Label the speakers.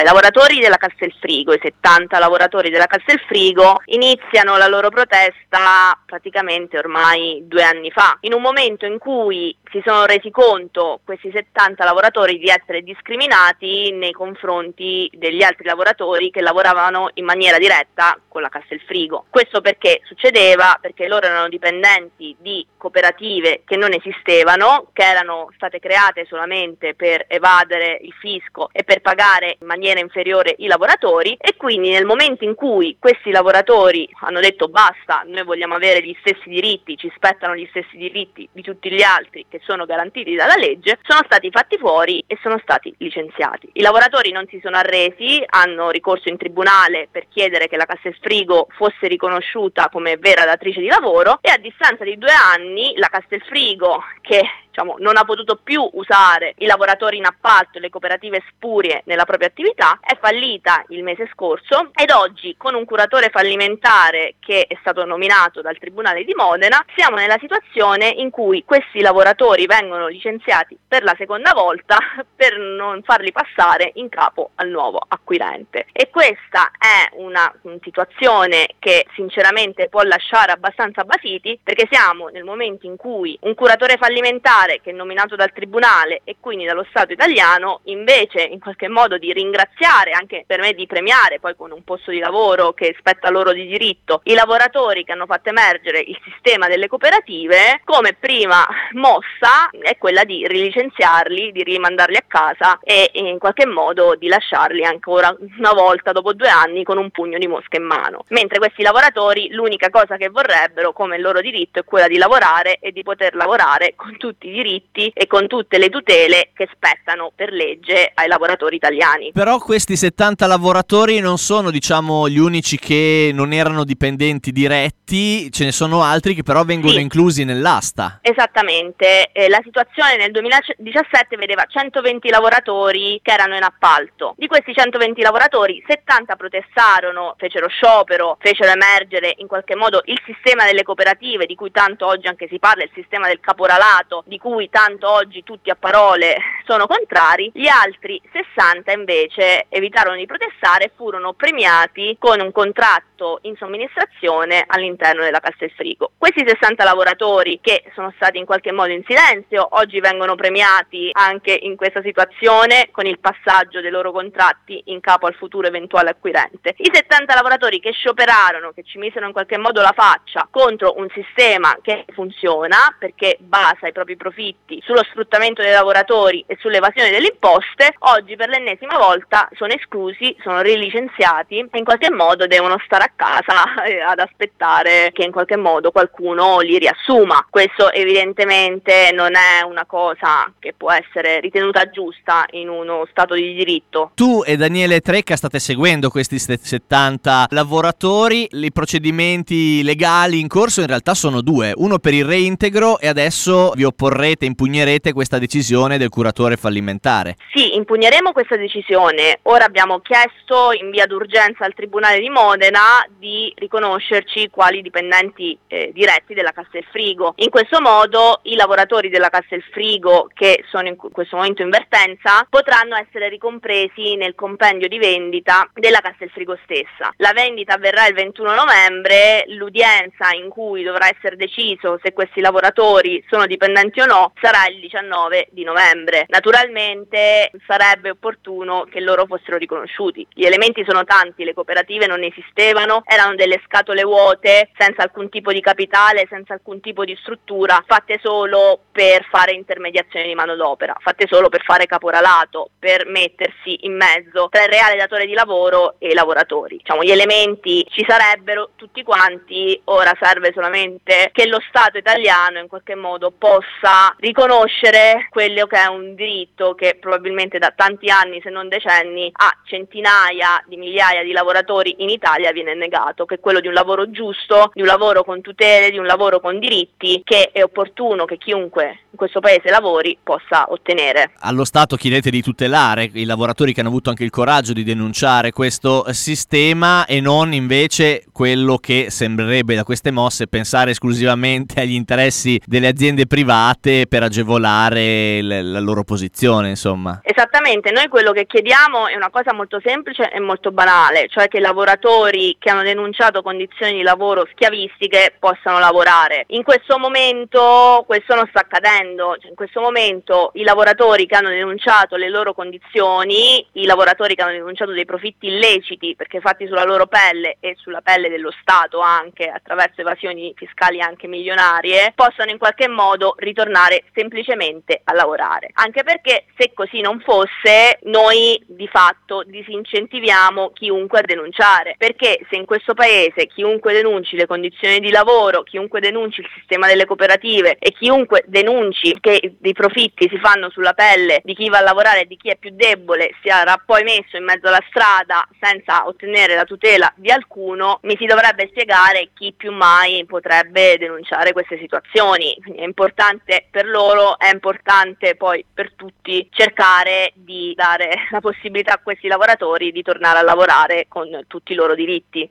Speaker 1: I lavoratori della Castelfrigo, i 70 lavoratori della Castelfrigo, iniziano la loro protesta praticamente ormai 2 anni fa, in un momento in cui si sono resi conto questi 70 lavoratori di essere discriminati nei confronti degli altri lavoratori che lavoravano in maniera diretta con la Castelfrigo. Questo perché succedeva? Perché loro erano dipendenti di cooperative che non esistevano, che erano state create solamente per evadere il fisco e per pagare in maniera inferiore i lavoratori, e quindi nel momento in cui questi lavoratori hanno detto basta, noi vogliamo avere gli stessi diritti, ci spettano gli stessi diritti di tutti gli altri che sono garantiti dalla legge, sono stati fatti fuori e sono stati licenziati. I lavoratori non si sono arresi, hanno ricorso in tribunale per chiedere che la Castelfrigo fosse riconosciuta come vera datrice di lavoro, e a distanza di 2 anni la Castelfrigo, che non ha potuto più usare i lavoratori in appalto e le cooperative spurie nella propria attività, è fallita il mese scorso, ed oggi, con un curatore fallimentare che è stato nominato dal Tribunale di Modena, siamo nella situazione in cui questi lavoratori vengono licenziati per la seconda volta per non farli passare in capo al nuovo acquirente. E questa è una situazione che sinceramente può lasciare abbastanza basiti, perché siamo nel momento in cui un curatore fallimentare che è nominato dal Tribunale e quindi dallo Stato italiano, invece in qualche modo di ringraziare, anche per me di premiare poi con un posto di lavoro che spetta loro di diritto, i lavoratori che hanno fatto emergere il sistema delle cooperative, come prima mossa è quella di rilicenziarli, di rimandarli a casa e in qualche modo di lasciarli ancora una volta dopo 2 anni con un pugno di mosche in mano, mentre questi lavoratori l'unica cosa che vorrebbero come loro diritto è quella di lavorare e di poter lavorare con tutti i diritti e con tutte le tutele che spettano per legge ai lavoratori italiani.
Speaker 2: Però questi 70 lavoratori non sono, gli unici che non erano dipendenti diretti, ce ne sono altri che però vengono inclusi nell'asta.
Speaker 1: Esattamente, la situazione nel 2017 vedeva 120 lavoratori che erano in appalto. Di questi 120 lavoratori, 70 protestarono, fecero sciopero, fecero emergere in qualche modo il sistema delle cooperative, di cui tanto oggi anche si parla, il sistema del caporalato, di cui tanto oggi tutti a parole sono contrari. Gli altri 60 invece evitarono di protestare e furono premiati con un contratto in somministrazione all'interno della Castelfrigo. Questi 60 lavoratori che sono stati in qualche modo in silenzio oggi vengono premiati anche in questa situazione con il passaggio dei loro contratti in capo al futuro eventuale acquirente. I 70 lavoratori che scioperarono, che ci misero in qualche modo la faccia contro un sistema che funziona perché basa i propri profitti sullo sfruttamento dei lavoratori e sull'evasione delle imposte, oggi per l'ennesima volta sono esclusi, sono rilicenziati e in qualche modo devono stare a casa ad aspettare che in qualche modo qualcuno li riassuma. Questo evidentemente non è una cosa che può essere ritenuta giusta in uno Stato di diritto.
Speaker 2: Tu e Daniele Trecca state seguendo questi 70 lavoratori, i procedimenti legali in corso in realtà sono 2, uno per il reintegro e adesso vi opporrete, impugnerete questa decisione del curatore fallimentare.
Speaker 1: Sì, impugneremo questa decisione. Ora abbiamo chiesto in via d'urgenza al Tribunale di Modena di riconoscerci quali dipendenti diretti della Castelfrigo. In questo modo i lavoratori della Castelfrigo che sono in questo momento in vertenza potranno essere ricompresi nel compendio di vendita della Castelfrigo stessa. La vendita avverrà il 21 novembre, l'udienza in cui dovrà essere deciso se questi lavoratori sono dipendenti o no sarà il 19 di novembre. Naturalmente sarebbe opportuno che loro fossero riconosciuti. Gli elementi sono tanti, le cooperative non esistevano, erano delle scatole vuote, senza alcun tipo di capitale, senza alcun tipo di struttura, fatte solo per fare intermediazione di manodopera, fatte solo per fare caporalato, per mettersi in mezzo tra il reale datore di lavoro e i lavoratori. Gli elementi ci sarebbero tutti quanti, ora serve solamente che lo Stato italiano in qualche modo possa riconoscere quello che è un diritto che probabilmente da tanti anni, se non decenni, a centinaia di migliaia di lavoratori in Italia viene negato, che è quello di un lavoro giusto, di un lavoro con tutele, di un lavoro con diritti che è opportuno che chiunque in questo paese lavori possa ottenere.
Speaker 2: Allo Stato chiedete di tutelare i lavoratori che hanno avuto anche il coraggio di denunciare questo sistema e non invece quello che sembrerebbe da queste mosse pensare esclusivamente agli interessi delle aziende private fatte per agevolare la loro posizione, insomma.
Speaker 1: Esattamente, noi quello che chiediamo è una cosa molto semplice e molto banale, cioè che i lavoratori che hanno denunciato condizioni di lavoro schiavistiche possano lavorare. In questo momento questo non sta accadendo, cioè, in questo momento i lavoratori che hanno denunciato le loro condizioni, i lavoratori che hanno denunciato dei profitti illeciti perché fatti sulla loro pelle e sulla pelle dello Stato anche attraverso evasioni fiscali anche milionarie, possono in qualche modo ritornare semplicemente a lavorare. Anche perché se così non fosse, noi di fatto disincentiviamo chiunque a denunciare, perché se in questo paese chiunque denunci le condizioni di lavoro, chiunque denunci il sistema delle cooperative e chiunque denunci che dei profitti si fanno sulla pelle di chi va a lavorare e di chi è più debole sarà poi messo in mezzo alla strada senza ottenere la tutela di alcuno, mi si dovrebbe spiegare chi più mai potrebbe denunciare queste situazioni. Quindi è importante per loro, è importante poi per tutti cercare di dare la possibilità a questi lavoratori di tornare a lavorare con tutti i loro diritti.